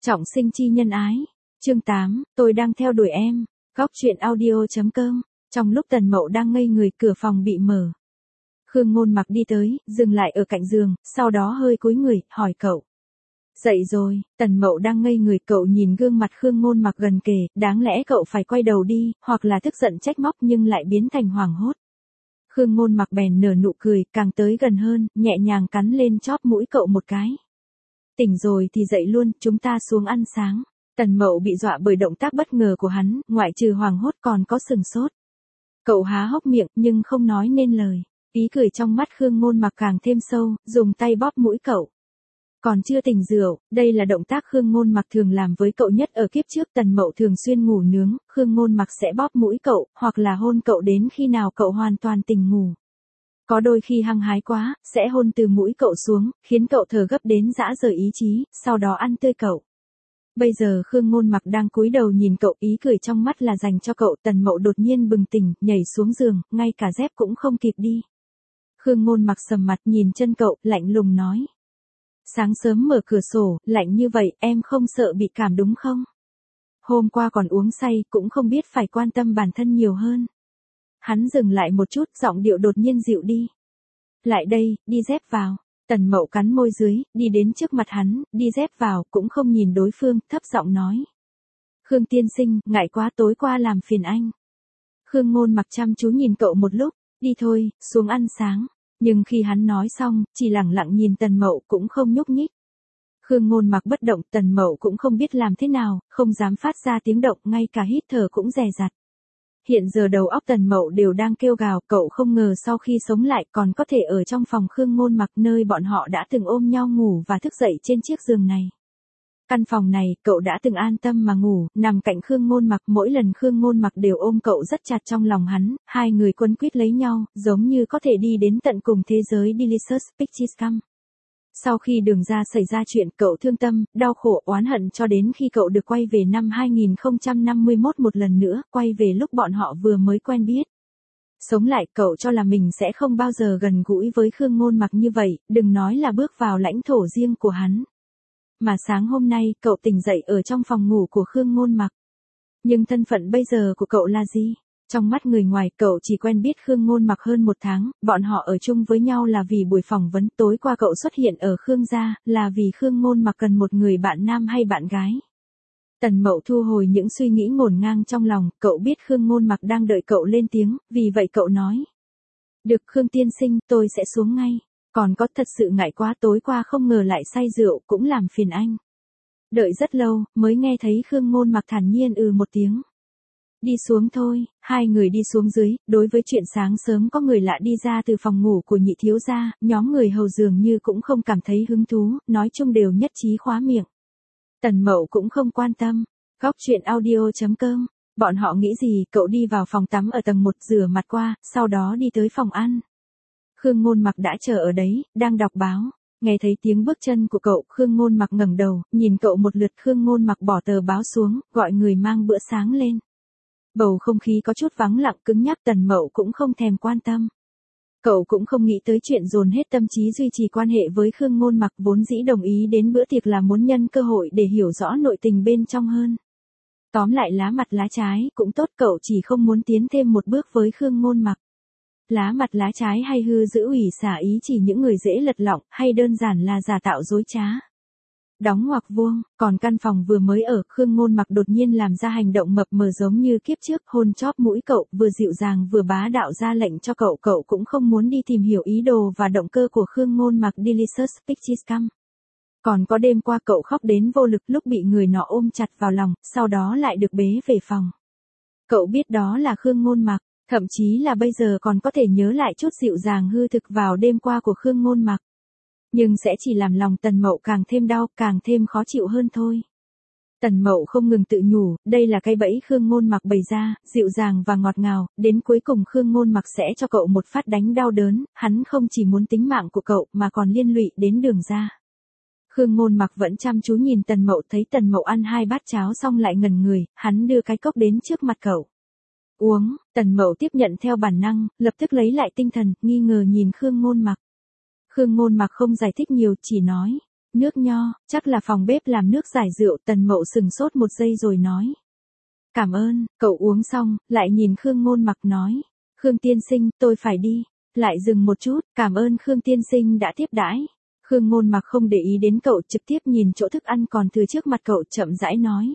Trọng sinh chi nhân ái. Chương 8, tôi đang theo đuổi em. Góc truyện audio.com. Trong lúc Tần Mậu đang ngây người, cửa phòng bị mở. Khương Ngôn Mặc đi tới, dừng lại ở cạnh giường, sau đó hơi cúi người, hỏi cậu. Dậy rồi. Tần Mậu đang ngây người, cậu nhìn gương mặt Khương Ngôn Mặc gần kề, đáng lẽ cậu phải quay đầu đi, hoặc là tức giận trách móc nhưng lại biến thành hoảng hốt. Khương Ngôn Mặc bèn nở nụ cười, càng tới gần hơn, nhẹ nhàng cắn lên chóp mũi cậu một cái. Tỉnh rồi thì dậy luôn, chúng ta xuống ăn sáng. Tần Mậu bị dọa bởi động tác bất ngờ của hắn, ngoại trừ hoảng hốt còn có sừng sốt. Cậu há hốc miệng nhưng không nói nên lời. Ý cười trong mắt Khương Ngôn Mặc càng thêm sâu, dùng tay bóp mũi cậu. Còn chưa tỉnh rượu, đây là động tác Khương Ngôn Mặc thường làm với cậu nhất ở kiếp trước. Tần Mậu thường xuyên ngủ nướng, Khương Ngôn Mặc sẽ bóp mũi cậu, hoặc là hôn cậu đến khi nào cậu hoàn toàn tỉnh ngủ. Có đôi khi hăng hái quá, sẽ hôn từ mũi cậu xuống, khiến cậu thở gấp đến rã rời ý chí, sau đó ăn tươi cậu. Bây giờ Khương Ngôn Mặc đang cúi đầu nhìn cậu, ý cười trong mắt là dành cho cậu. Tần Mậu đột nhiên bừng tỉnh, nhảy xuống giường, ngay cả dép cũng không kịp đi. Khương Ngôn Mặc sầm mặt nhìn chân cậu, lạnh lùng nói. Sáng sớm mở cửa sổ, lạnh như vậy, em không sợ bị cảm đúng không? Hôm qua còn uống say, cũng không biết phải quan tâm bản thân nhiều hơn. Hắn dừng lại một chút, giọng điệu đột nhiên dịu đi. Lại đây, đi dép vào. Tần Mậu cắn môi dưới, đi đến trước mặt hắn, đi dép vào, cũng không nhìn đối phương, thấp giọng nói. Khương tiên sinh, ngại quá tối qua làm phiền anh. Khương Ngôn Mặc chăm chú nhìn cậu một lúc, đi thôi, xuống ăn sáng. Nhưng khi hắn nói xong, chỉ lẳng lặng nhìn Tần Mậu cũng không nhúc nhích. Khương Ngôn Mặc bất động, Tần Mậu cũng không biết làm thế nào, không dám phát ra tiếng động, ngay cả hít thở cũng dè dặt. Hiện giờ đầu óc Tần Mậu đều đang kêu gào, cậu không ngờ sau khi sống lại còn có thể ở trong phòng Khương Ngôn Mặc, nơi bọn họ đã từng ôm nhau ngủ và thức dậy trên chiếc giường này. Căn phòng này, cậu đã từng an tâm mà ngủ, nằm cạnh Khương Ngôn Mặc, mỗi lần Khương Ngôn Mặc đều ôm cậu rất chặt trong lòng hắn, hai người quấn quýt lấy nhau, giống như có thể đi đến tận cùng thế giới Delicious Pictures. Sau khi Đường Ra xảy ra chuyện, cậu thương tâm, đau khổ, oán hận cho đến khi cậu được quay về năm 2051 một lần nữa, quay về lúc bọn họ vừa mới quen biết. Sống lại, cậu cho là mình sẽ không bao giờ gần gũi với Khương Ngôn Mặc như vậy, đừng nói là bước vào lãnh thổ riêng của hắn. Mà sáng hôm nay, cậu tỉnh dậy ở trong phòng ngủ của Khương Ngôn Mặc. Nhưng thân phận bây giờ của cậu là gì? Trong mắt người ngoài, cậu chỉ quen biết Khương Ngôn Mặc hơn một tháng, bọn họ ở chung với nhau là vì buổi phỏng vấn. Tối qua cậu xuất hiện ở Khương gia, là vì Khương Ngôn Mặc cần một người bạn nam hay bạn gái. Tần Mậu thu hồi những suy nghĩ ngổn ngang trong lòng, cậu biết Khương Ngôn Mặc đang đợi cậu lên tiếng, vì vậy cậu nói. Được Khương tiên sinh, tôi sẽ xuống ngay. Còn có, thật sự ngại quá, tối qua không ngờ lại say rượu, cũng làm phiền anh. Đợi rất lâu, mới nghe thấy Khương Ngôn Mặc thản nhiên một tiếng. Đi xuống thôi. Hai người đi xuống dưới, đối với chuyện sáng sớm có người lạ đi ra từ phòng ngủ của nhị thiếu gia, nhóm người hầu dường như cũng không cảm thấy hứng thú, nói chung đều nhất trí khóa miệng. Tần Mậu cũng không quan tâm. Góc truyện audio.com. Bọn họ nghĩ gì, cậu đi vào phòng tắm ở tầng 1 rửa mặt qua, sau đó đi tới phòng ăn. Khương Ngôn Mặc đã chờ ở đấy, đang đọc báo. Nghe thấy tiếng bước chân của cậu, Khương Ngôn Mặc ngẩng đầu, nhìn cậu một lượt. Khương Ngôn Mặc bỏ tờ báo xuống, gọi người mang bữa sáng lên. Bầu không khí có chút vắng lặng cứng nhắc, Tần Mậu cũng không thèm quan tâm. Cậu cũng không nghĩ tới chuyện dồn hết tâm trí duy trì quan hệ với Khương Ngôn Mặc, vốn dĩ đồng ý đến bữa tiệc là muốn nhân cơ hội để hiểu rõ nội tình bên trong hơn. Tóm lại lá mặt lá trái cũng tốt, cậu chỉ không muốn tiến thêm một bước với Khương Ngôn Mặc. Lá mặt lá trái hay hư giữ ủy xả ý chỉ những người dễ lật lọng, hay đơn giản là giả tạo dối trá. Đóng ngoặc vuông, còn căn phòng vừa mới ở, Khương Ngôn Mặc đột nhiên làm ra hành động mập mờ giống như kiếp trước, hôn chóp mũi cậu, vừa dịu dàng vừa bá đạo ra lệnh cho cậu. Cậu cũng không muốn đi tìm hiểu ý đồ và động cơ của Khương Ngôn Mặc. Delicious Pictures. Còn có đêm qua cậu khóc đến vô lực lúc bị người nọ ôm chặt vào lòng, sau đó lại được bế về phòng. Cậu biết đó là Khương Ngôn Mặc, thậm chí là bây giờ còn có thể nhớ lại chút dịu dàng hư thực vào đêm qua của Khương Ngôn Mặc. Nhưng sẽ chỉ làm lòng Tần Mậu càng thêm đau, càng thêm khó chịu hơn thôi. Tần Mậu không ngừng tự nhủ, đây là cái bẫy Khương Ngôn Mặc bày ra, dịu dàng và ngọt ngào, đến cuối cùng Khương Ngôn Mặc sẽ cho cậu một phát đánh đau đớn, hắn không chỉ muốn tính mạng của cậu mà còn liên lụy đến Đường Ra. Khương Ngôn Mặc vẫn chăm chú nhìn Tần Mậu, thấy Tần Mậu ăn 2 bát cháo xong lại ngẩn người, hắn đưa cái cốc đến trước mặt cậu. Uống. Tần Mậu tiếp nhận theo bản năng, lập tức lấy lại tinh thần, nghi ngờ nhìn Khương Ngôn Mặc. Khương Ngôn Mặc không giải thích nhiều, chỉ nói, Nước nho, chắc là phòng bếp làm nước giải rượu. Tần Mậu sừng sốt một giây rồi nói. Cảm ơn, cậu uống xong, lại nhìn Khương Ngôn Mặc nói. Khương tiên sinh, tôi phải đi. Lại dừng một chút, cảm ơn Khương tiên sinh đã tiếp đãi. Khương Ngôn Mặc không để ý đến cậu, trực tiếp nhìn chỗ thức ăn còn thừa trước mặt cậu, chậm rãi nói.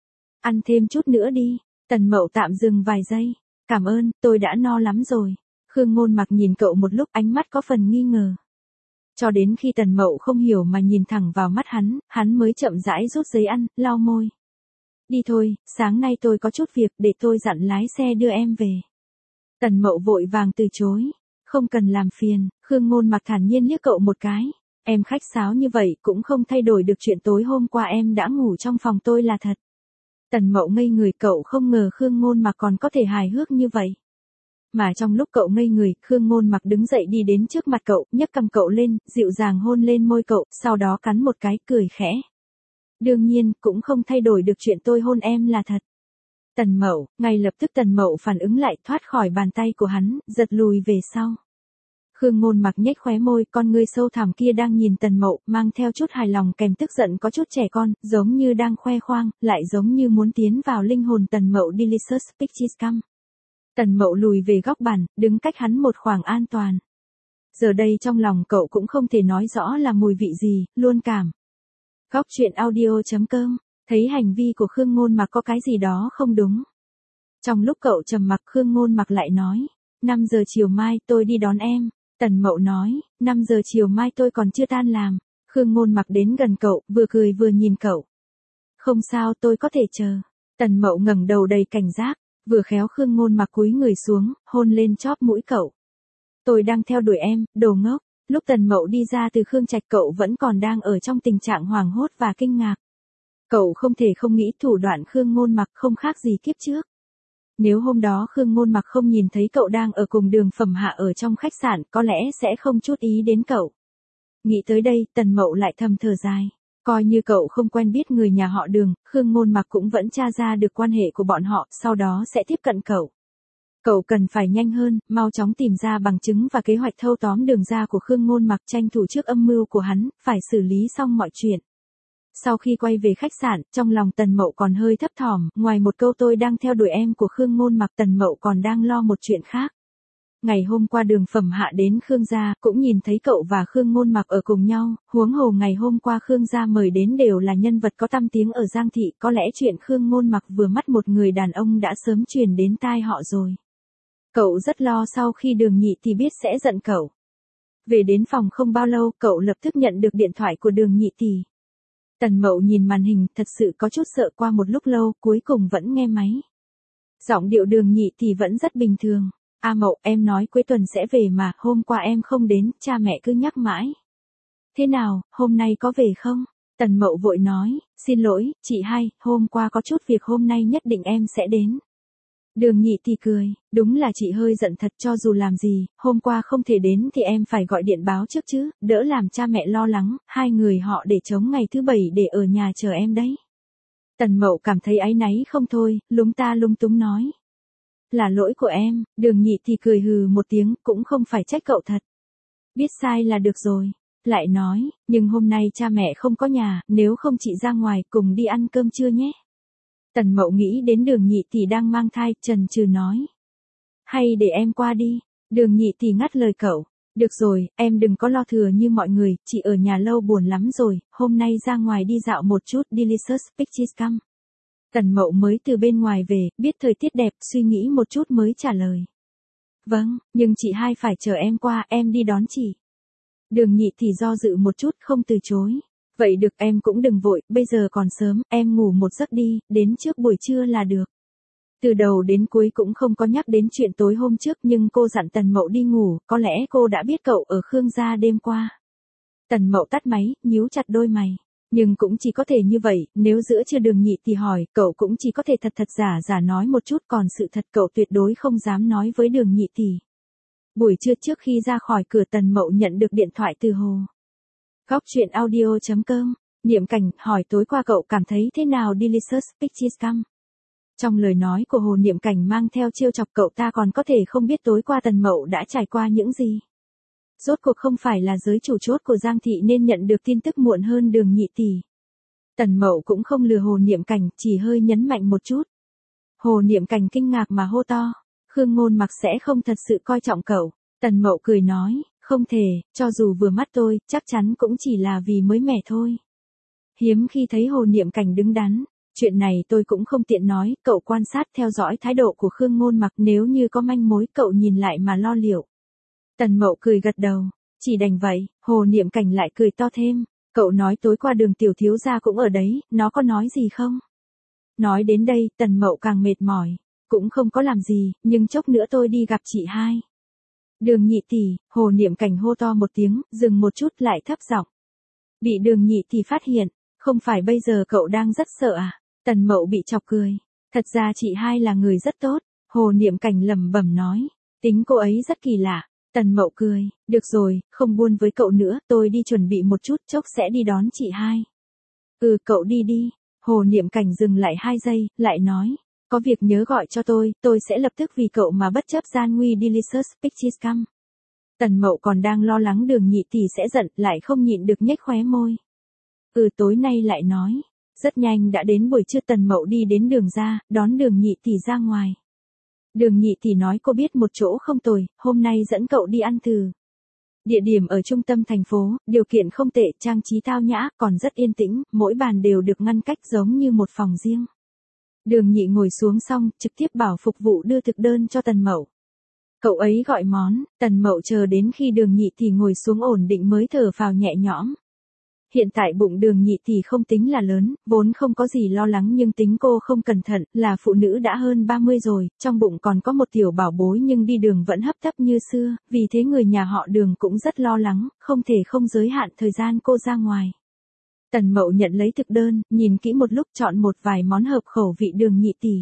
Ăn thêm chút nữa đi. Tần Mậu tạm dừng vài giây. Cảm ơn, tôi đã no lắm rồi. Khương Ngôn Mặc nhìn cậu một lúc, ánh mắt có phần nghi ngờ. Cho đến khi Tần Mậu không hiểu mà nhìn thẳng vào mắt hắn mới chậm rãi rút giấy ăn, lau môi. Đi thôi, sáng nay tôi có chút việc, để tôi dặn lái xe đưa em về. Tần Mậu vội vàng từ chối. Không cần làm phiền. Khương Ngôn Mặc thản nhiên liếc cậu một cái. Em khách sáo như vậy cũng không thay đổi được chuyện tối hôm qua em đã ngủ trong phòng tôi là thật. Tần Mậu ngây người, cậu không ngờ Khương Ngôn Mặc còn có thể hài hước như vậy. Mà trong lúc cậu ngây người, Khương Ngôn Mặc đứng dậy đi đến trước mặt cậu, nhấc cầm cậu lên, dịu dàng hôn lên môi cậu, sau đó cắn một cái, cười khẽ. Đương nhiên, cũng không thay đổi được chuyện tôi hôn em là thật. Tần Mậu, ngay lập tức Tần Mậu phản ứng lại, thoát khỏi bàn tay của hắn, giật lùi về sau. Khương Ngôn Mặc nhếch khóe môi, con ngươi sâu thẳm kia đang nhìn Tần Mậu, mang theo chút hài lòng kèm tức giận có chút trẻ con, giống như đang khoe khoang, lại giống như muốn tiến vào linh hồn Tần Mậu. Delicious Pictures Come. Tần Mậu lùi về góc bàn, đứng cách hắn một khoảng an toàn. Giờ đây trong lòng cậu cũng không thể nói rõ là mùi vị gì, luôn cảm. Góc truyện audio.com, thấy hành vi của Khương Ngôn Mặc có cái gì đó không đúng. Trong lúc cậu trầm mặc, Khương Ngôn Mặc lại nói, 5 giờ chiều mai tôi đi đón em. Tần Mậu nói, 5 giờ chiều mai tôi còn chưa tan làm. Khương Ngôn Mặc đến gần cậu, vừa cười vừa nhìn cậu. Không sao, tôi có thể chờ. Tần Mậu ngẩng đầu đầy cảnh giác, vừa khéo Khương Ngôn Mặc cúi người xuống, hôn lên chóp mũi cậu. Tôi đang theo đuổi em, đồ ngốc. Lúc Tần Mậu đi ra từ Khương Trạch, cậu vẫn còn đang ở trong tình trạng hoảng hốt và kinh ngạc. Cậu không thể không nghĩ thủ đoạn Khương Ngôn Mặc không khác gì kiếp trước. Nếu hôm đó Khương Ngôn Mặc không nhìn thấy cậu đang ở cùng Đường Phẩm Hạ ở trong khách sạn, có lẽ sẽ không chút ý đến cậu. Nghĩ tới đây, Tần Mậu lại thầm thở dài. Coi như cậu không quen biết người nhà họ Đường, Khương Ngôn Mặc cũng vẫn tra ra được quan hệ của bọn họ, sau đó sẽ tiếp cận cậu. Cậu cần phải nhanh hơn, mau chóng tìm ra bằng chứng và kế hoạch thâu tóm Đường ra của Khương Ngôn Mặc, tranh thủ trước âm mưu của hắn, phải xử lý xong mọi chuyện. Sau khi quay về khách sạn, trong lòng Tần Mậu còn hơi thấp thỏm, ngoài một câu tôi đang theo đuổi em của Khương Ngôn Mặc, Tần Mậu còn đang lo một chuyện khác. Ngày hôm qua Đường Phẩm Hạ đến Khương gia, cũng nhìn thấy cậu và Khương Ngôn Mặc ở cùng nhau, huống hồ ngày hôm qua Khương gia mời đến đều là nhân vật có tăm tiếng ở Giang thị, có lẽ chuyện Khương Ngôn Mặc vừa mắt một người đàn ông đã sớm truyền đến tai họ rồi. Cậu rất lo sau khi Đường Nhị thì biết sẽ giận cậu. Về đến phòng không bao lâu, cậu lập tức nhận được điện thoại của Đường Nhị tỷ. Tần Mậu nhìn màn hình, thật sự có chút sợ, qua một lúc lâu, cuối cùng vẫn nghe máy. Giọng điệu Đường Nhị thì vẫn rất bình thường. A Mậu, em nói cuối tuần sẽ về mà, hôm qua em không đến, cha mẹ cứ nhắc mãi. Thế nào, hôm nay có về không? Tần Mậu vội nói, xin lỗi, chị hai, hôm qua có chút việc, hôm nay nhất định em sẽ đến. Đường Nhị thì cười, đúng là chị hơi giận thật, cho dù làm gì, hôm qua không thể đến thì em phải gọi điện báo trước chứ, đỡ làm cha mẹ lo lắng, hai người họ để chống ngày thứ bảy để ở nhà chờ em đấy. Tần Mậu cảm thấy áy náy không thôi, lúng ta lung túng nói. Là lỗi của em. Đường Nhị thì cười hừ một tiếng, cũng không phải trách cậu thật. Biết sai là được rồi. Lại nói, nhưng hôm nay cha mẹ không có nhà, nếu không chị ra ngoài cùng đi ăn cơm trưa nhé. Tần Mậu nghĩ đến Đường Nhị thì đang mang thai, chần chừ nói. Hay để em qua đi. Đường Nhị thì ngắt lời cậu. Được rồi, em đừng có lo thừa như mọi người, chị ở nhà lâu buồn lắm rồi, hôm nay ra ngoài đi dạo một chút. Delicious Pictures Come. Tần Mậu mới từ bên ngoài về, biết thời tiết đẹp, suy nghĩ một chút mới trả lời. Vâng, nhưng chị hai phải chờ em qua, em đi đón chị. Đường Nhị thì do dự một chút, không từ chối. Vậy được, em cũng đừng vội, bây giờ còn sớm, em ngủ một giấc đi, đến trước buổi trưa là được. Từ đầu đến cuối cũng không có nhắc đến chuyện tối hôm trước, nhưng cô dặn Tần Mậu đi ngủ, có lẽ cô đã biết cậu ở Khương gia đêm qua. Tần Mậu tắt máy, nhíu chặt đôi mày. Nhưng cũng chỉ có thể như vậy, nếu giữa chưa Đường Nhị thì hỏi, cậu cũng chỉ có thể thật thật giả giả nói một chút, còn sự thật cậu tuyệt đối không dám nói với Đường Nhị thì. Buổi trưa trước khi ra khỏi cửa, Tần Mậu nhận được điện thoại từ Hồ. Góc truyện audio.com, Niệm Cảnh hỏi tối qua cậu cảm thấy thế nào Delicious Pictures Come. Trong lời nói của Hồ Niệm Cảnh mang theo trêu chọc, cậu ta còn có thể không biết tối qua Tần Mậu đã trải qua những gì. Rốt cuộc không phải là giới chủ chốt của Giang Thị nên nhận được tin tức muộn hơn Đường nhị tỷ. Tần Mậu cũng không lừa Hồ Niệm Cảnh, chỉ hơi nhấn mạnh một chút. Hồ Niệm Cảnh kinh ngạc mà hô to, Khương Ngôn Mặc sẽ không thật sự coi trọng cậu. Tần Mậu cười nói, không thể, cho dù vừa mắt tôi, chắc chắn cũng chỉ là vì mới mẻ thôi. Hiếm khi thấy Hồ Niệm Cảnh đứng đắn, chuyện này tôi cũng không tiện nói, cậu quan sát theo dõi thái độ của Khương Ngôn Mặc, nếu như có manh mối cậu nhìn lại mà lo liệu. Tần Mậu cười gật đầu, chỉ đành vậy. Hồ Niệm Cảnh lại cười to thêm, cậu nói tối qua Đường tiểu thiếu gia cũng ở đấy, nó có nói gì không? Nói đến đây, Tần Mậu càng mệt mỏi, cũng không có làm gì, nhưng chốc nữa tôi đi gặp chị hai. Đường nhị tỷ, Hồ Niệm Cảnh hô to một tiếng, dừng một chút lại thấp giọng. Bị Đường nhị tỷ phát hiện, không phải bây giờ cậu đang rất sợ à? Tần Mậu bị chọc cười, thật ra chị hai là người rất tốt. Hồ Niệm Cảnh lẩm bẩm nói, tính cô ấy rất kỳ lạ. Tần Mậu cười, được rồi, không buôn với cậu nữa, tôi đi chuẩn bị một chút, chốc sẽ đi đón chị hai. Ừ, cậu đi đi. Hồ Niệm Cảnh dừng lại 2 giây, lại nói, có việc nhớ gọi cho tôi sẽ lập tức vì cậu mà bất chấp gian nguy Delicious Pictures Come. Tần Mậu còn đang lo lắng Đường nhị tỷ sẽ giận, lại không nhịn được nhếch khóe môi. Ừ, tối nay lại nói. Rất nhanh đã đến buổi trưa, Tần Mậu đi đến Đường ra, đón Đường nhị tỷ ra ngoài. Đường nhị tỷ nói cô biết một chỗ không tồi, hôm nay dẫn cậu đi ăn thử. Địa điểm ở trung tâm thành phố, điều kiện không tệ, trang trí tao nhã, còn rất yên tĩnh, mỗi bàn đều được ngăn cách giống như một phòng riêng. Đường nhị ngồi xuống xong, trực tiếp bảo phục vụ đưa thực đơn cho Tần Mậu. Cậu ấy gọi món, Tần Mậu chờ đến khi Đường nhị tỷ ngồi xuống ổn định mới thở phào nhẹ nhõm. Hiện tại bụng Đường nhị tỷ không tính là lớn, vốn không có gì lo lắng, nhưng tính cô không cẩn thận, là phụ nữ đã hơn 30 rồi, trong bụng còn có một tiểu bảo bối nhưng đi đường vẫn hấp tấp như xưa, vì thế người nhà họ Đường cũng rất lo lắng, không thể không giới hạn thời gian cô ra ngoài. Tần Mậu nhận lấy thực đơn, nhìn kỹ một lúc chọn một vài món hợp khẩu vị Đường nhị tỷ.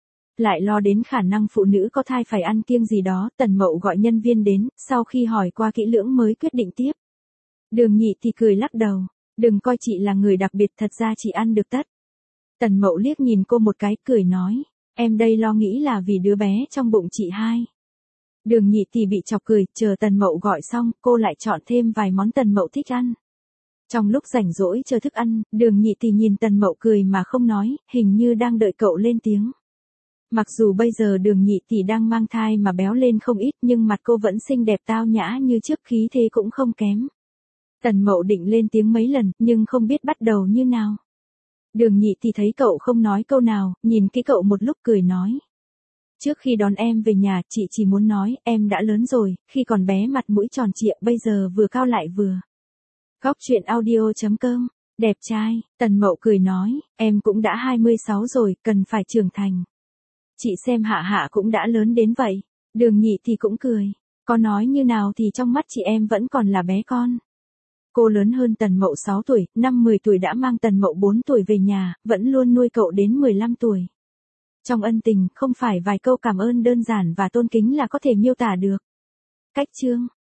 Lại lo đến khả năng phụ nữ có thai phải ăn kiêng gì đó, Tần Mậu gọi nhân viên đến, sau khi hỏi qua kỹ lưỡng mới quyết định tiếp. Đường nhị tỷ cười lắc đầu. Đừng coi chị là người đặc biệt, thật ra chị ăn được tất. Tần Mậu liếc nhìn cô một cái, cười nói, em đây lo nghĩ là vì đứa bé trong bụng chị hai. Đường nhị tỷ bị chọc cười, chờ Tần Mậu gọi xong, cô lại chọn thêm vài món Tần Mậu thích ăn. Trong lúc rảnh rỗi chờ thức ăn, Đường nhị tỷ nhìn Tần Mậu cười mà không nói, hình như đang đợi cậu lên tiếng. Mặc dù bây giờ Đường nhị tỷ đang mang thai mà béo lên không ít, nhưng mặt cô vẫn xinh đẹp tao nhã như trước, khí thế cũng không kém. Tần Mậu định lên tiếng mấy lần, nhưng không biết bắt đầu như nào. Đường nhị tỷ thấy cậu không nói câu nào, nhìn kỹ cậu một lúc cười nói. Trước khi đón em về nhà, chị chỉ muốn nói, em đã lớn rồi, khi còn bé mặt mũi tròn trịa, bây giờ vừa cao lại vừa. Góc truyện audio.com, đẹp trai. Tần Mậu cười nói, em cũng đã 26 rồi, cần phải trưởng thành. Chị xem Hạ Hạ cũng đã lớn đến vậy. Đường nhị tỷ cũng cười, có nói như nào thì trong mắt chị em vẫn còn là bé con. Cô lớn hơn Tần Mậu 6 tuổi, năm 10 tuổi đã mang Tần Mậu 4 tuổi về nhà, vẫn luôn nuôi cậu đến 15 tuổi. Trong ân tình, không phải vài câu cảm ơn đơn giản và tôn kính là có thể miêu tả được. Cách chương